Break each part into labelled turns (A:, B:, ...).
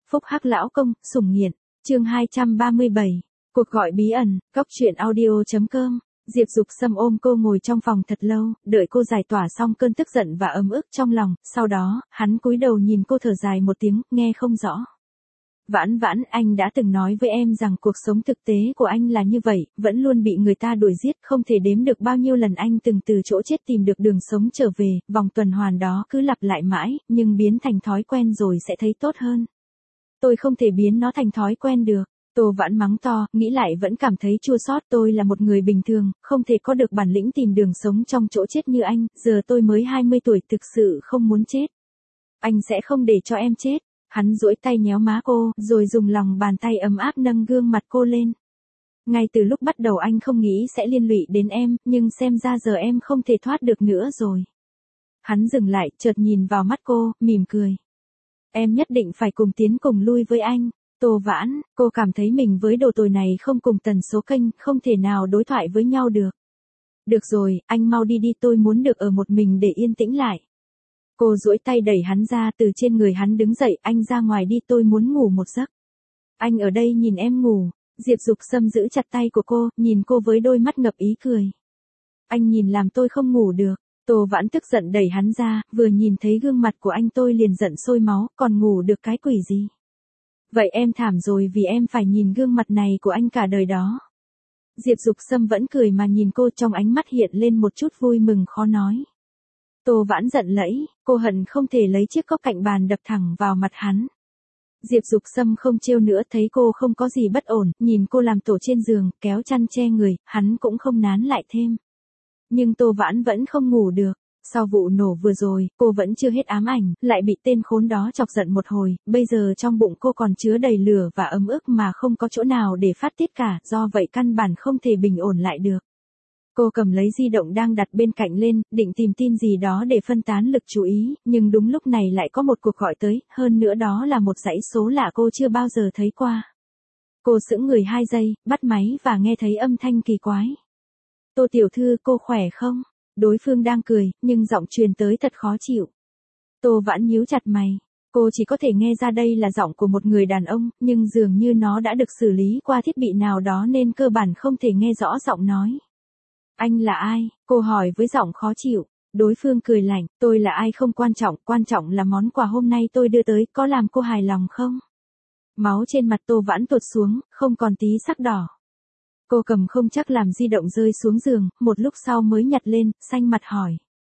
A: Phúc Hắc lão công, sủng nghiện. Chương 237. Cuộc gọi bí ẩn. Cóc truyện audio.com. Diệp Dục Sâm ôm cô ngồi trong phòng thật lâu, đợi cô giải tỏa xong cơn tức giận và ấm ức trong lòng, sau đó, hắn cúi đầu nhìn cô thở dài một tiếng, nghe không rõ. Vãn Vãn, anh đã từng nói với em rằng cuộc sống thực tế của anh là như vậy, vẫn luôn bị người ta đuổi giết, không thể đếm được bao nhiêu lần anh từng từ chỗ chết tìm được đường sống trở về, vòng tuần hoàn đó cứ lặp lại mãi, nhưng biến thành thói quen rồi sẽ thấy tốt hơn. Tôi không thể biến nó thành thói quen được. Tô Vãn mắng to, nghĩ lại vẫn cảm thấy chua xót. Tôi là một người bình thường, không thể có được bản lĩnh tìm đường sống trong chỗ chết như anh, giờ tôi mới 20 tuổi thực sự không muốn chết. Anh sẽ không để cho em chết. Hắn duỗi tay nhéo má cô, rồi dùng lòng bàn tay ấm áp nâng gương mặt cô lên. Ngay từ lúc bắt đầu anh không nghĩ sẽ liên lụy đến em, nhưng xem ra giờ em không thể thoát được nữa rồi. Hắn dừng lại, chợt nhìn vào mắt cô, mỉm cười. Em nhất định phải cùng tiến cùng lui với anh. Tô Vãn, cô cảm thấy mình với đồ tồi này không cùng tần số kênh, không thể nào đối thoại với nhau được. Được rồi, anh mau đi đi, tôi muốn được ở một mình để yên tĩnh lại. Cô duỗi tay đẩy hắn ra, từ trên người hắn đứng dậy, anh ra ngoài đi, tôi muốn ngủ một giấc. Anh ở đây nhìn em ngủ. Diệp Dục Sâm giữ chặt tay của cô, nhìn cô với đôi mắt ngập ý cười. Anh nhìn làm tôi không ngủ được. Tô Vãn tức giận đẩy hắn ra, vừa nhìn thấy gương mặt của anh tôi liền giận sôi máu, còn ngủ được cái quỷ gì. Vậy em thảm rồi vì em phải nhìn gương mặt này của anh cả đời đó. Diệp Dục Sâm vẫn cười mà nhìn cô, trong ánh mắt hiện lên một chút vui mừng khó nói. Tô Vãn giận lẫy, cô hận không thể lấy chiếc cốc cạnh bàn đập thẳng vào mặt hắn. Diệp Dục Sâm không trêu nữa, thấy cô không có gì bất ổn, nhìn cô làm tổ trên giường, kéo chăn che người, hắn cũng không nán lại thêm. Nhưng Tô Vãn vẫn không ngủ được. Sau vụ nổ vừa rồi, cô vẫn chưa hết ám ảnh, lại bị tên khốn đó chọc giận một hồi, bây giờ trong bụng cô còn chứa đầy lửa và ấm ức mà không có chỗ nào để phát tiết cả, do vậy căn bản không thể bình ổn lại được. Cô cầm lấy di động đang đặt bên cạnh lên, định tìm tin gì đó để phân tán lực chú ý, nhưng đúng lúc này lại có một cuộc gọi tới, hơn nữa đó là một dãy số lạ cô chưa bao giờ thấy qua. Cô sững người 2 giây, bắt máy và nghe thấy âm thanh kỳ quái. Tô tiểu thư, cô khỏe không? Đối phương đang cười, nhưng giọng truyền tới thật khó chịu. Tô Vãn nhíu chặt mày. Cô chỉ có thể nghe ra đây là giọng của một người đàn ông, nhưng dường như nó đã được xử lý qua thiết bị nào đó nên cơ bản không thể nghe rõ giọng nói. Anh là ai? Cô hỏi với giọng khó chịu. Đối phương cười lạnh, tôi là ai không quan trọng là món quà hôm nay tôi đưa tới, có làm cô hài lòng không? Máu trên mặt Tô Vãn tuột xuống, không còn tí sắc đỏ. Cô cầm không chắc làm di động rơi xuống giường, một lúc sau mới nhặt lên, xanh mặt hỏi.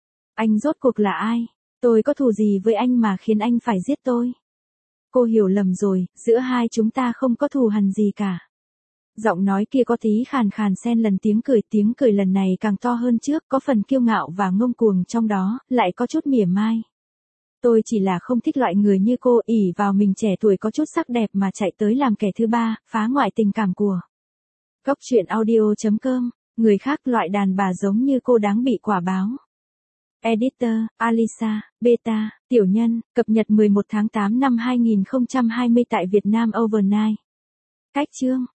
A: Anh rốt cuộc là ai? Tôi có thù gì với anh mà khiến anh phải giết tôi? Cô hiểu lầm rồi, giữa hai chúng ta không có thù hằn gì cả. Giọng nói kia có tí khàn khàn xen lần tiếng cười lần này càng to hơn trước, có phần kiêu ngạo và ngông cuồng trong đó, lại có chút mỉa mai. Tôi chỉ là không thích loại người như cô, ỷ vào mình trẻ tuổi có chút sắc đẹp mà chạy tới làm kẻ thứ ba, phá hoại tình cảm của. Cóc truyện audio.com, người khác loại đàn bà giống như cô đáng bị quả báo. Editor, Alisa, Beta, Tiểu Nhân, cập nhật 11 tháng 8 năm 2020 tại Việt Nam Overnight. Cách chương.